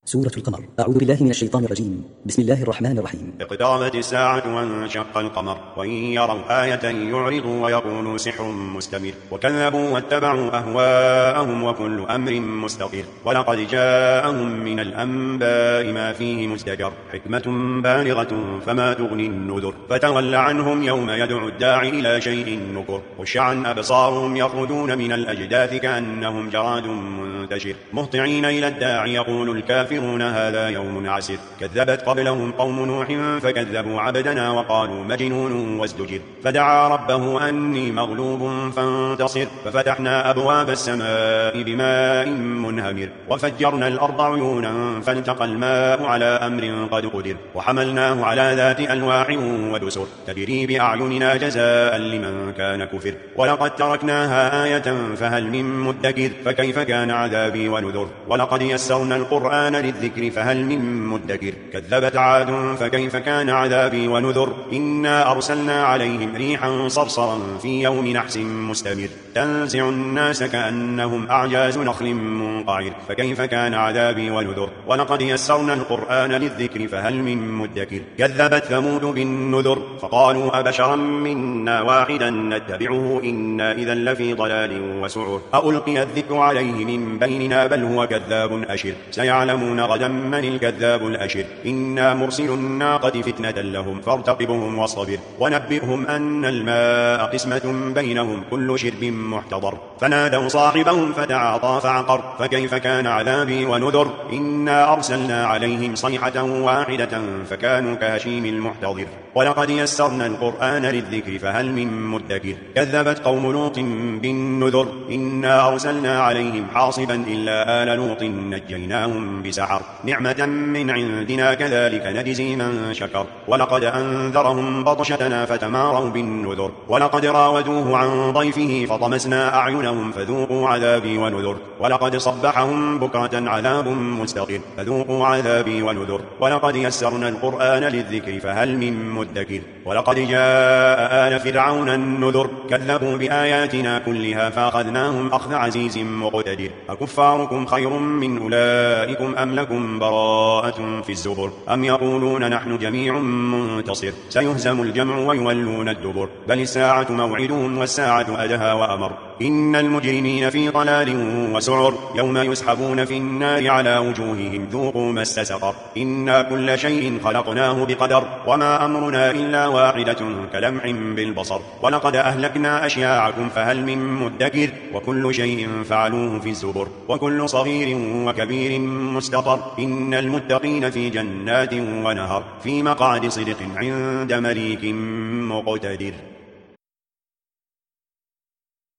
سورة القمر. أعوذ بالله من الشيطان الرجيم. بسم الله الرحمن الرحيم. اقتربت الساعة وانشق القمر وإن يروا آية يعرضوا ويقولوا سحر مستمر وكذبوا واتبعوا أهواءهم وكل أمر مستقر ولقد جاءهم من الأنباء ما فيه مزدجر حكمة بالغة فما تغني النذر فتول عنهم يوم يدعو الداعي إلى شيء نكر خش عن أبصارهم يخرجون من الأجداث كأنهم جراد منتشر مهطعين إلى الداعي يقول الكافرون هذا يوم عسر كذبت قبلهم قوم نوح فكذبوا عبدنا وقالوا مجنون وازدجر فدعا ربه أني مغلوب فانتصر ففتحنا أبواب السماء بماء منهمر وفجرنا الأرض عيونا فالتقى الماء على أمر قد قدر وحملناه على ذات ألواح ودسر تجري بأعيننا جزاء لمن كان كفر ولقد تركناها آية فهل من مدكر فكيف كان عذابي ونذر ولقد يسرنا القرآن للذكر فهل من مدكر كذبت عاد فكيف كان عذابي ونذر إنا أرسلنا عليهم ريحا صرصرا في يوم نحس مستمر تنزع الناس كأنهم أعجاز نخل منقعر فكيف كان عذابي ونذر ولقد يسرنا القرآن للذكر فهل من مدكر كذبت ثمود بالنذر فقالوا أبشرا منا واحدا نتبعه إنا إذا لفي ضلال وسعر ألقي الذكر عليه من بيننا بل هو كذاب أشر سيعلمون غدا من الكذاب الأشر إنا مرسل الناقة فتنة لهم فارتقبهم واصطبر ونبئهم أن الماء قسمة بينهم كل شرب محتضر فنادوا صاحبهم فتعاطى فعقر فكيف كان عذابي ونذر إنا أرسلنا عليهم صيحة واحدة فكانوا كهشيم المحتضر ولقد يسرنا القرآن للذكر فهل من مدكر كذبت قوم لوط بالنذر إنا أرسلنا عليهم حاصبا إلا آل لوط نجيناهم بسحر نعمة من عندنا كذلك نجزي من شكر ولقد أنذرهم بطشتنا فتماروا بالنذر ولقد راودوه عن ضيفه فطمسنا أعينهم فذوقوا عذابي ونذر ولقد صبحهم بكرة عذاب مستقر فذوقوا عذابي ونذر ولقد يسرنا القرآن للذكر فهل من مدكر ولقد جاء آل فرعون النذر كذبوا بآياتنا كلها فأخذناهم أخذ عزيز مقتدر أكفاركم خير من أولئكم أم لكم براءة في الزبر أم يقولون نحن جميع منتصر سيهزم الجمع ويولون الدبر بل الساعة موعدهم والساعة أدهى وأمر إن المجرمين في ضلال وسعر يوم يسحبون في النار على وجوههم ذوقوا مس سقر إنا كل شيء خلقناه بقدر وما أمرنا إلا واحدة كلمح بالبصر ولقد أهلكنا أشياعكم فهل من مدكر وكل شيء فعلوه في الزبر وكل صغير وكبير مستطر إن المتقين في جنات ونهر في مقعد صدق عند مليك مقتدر.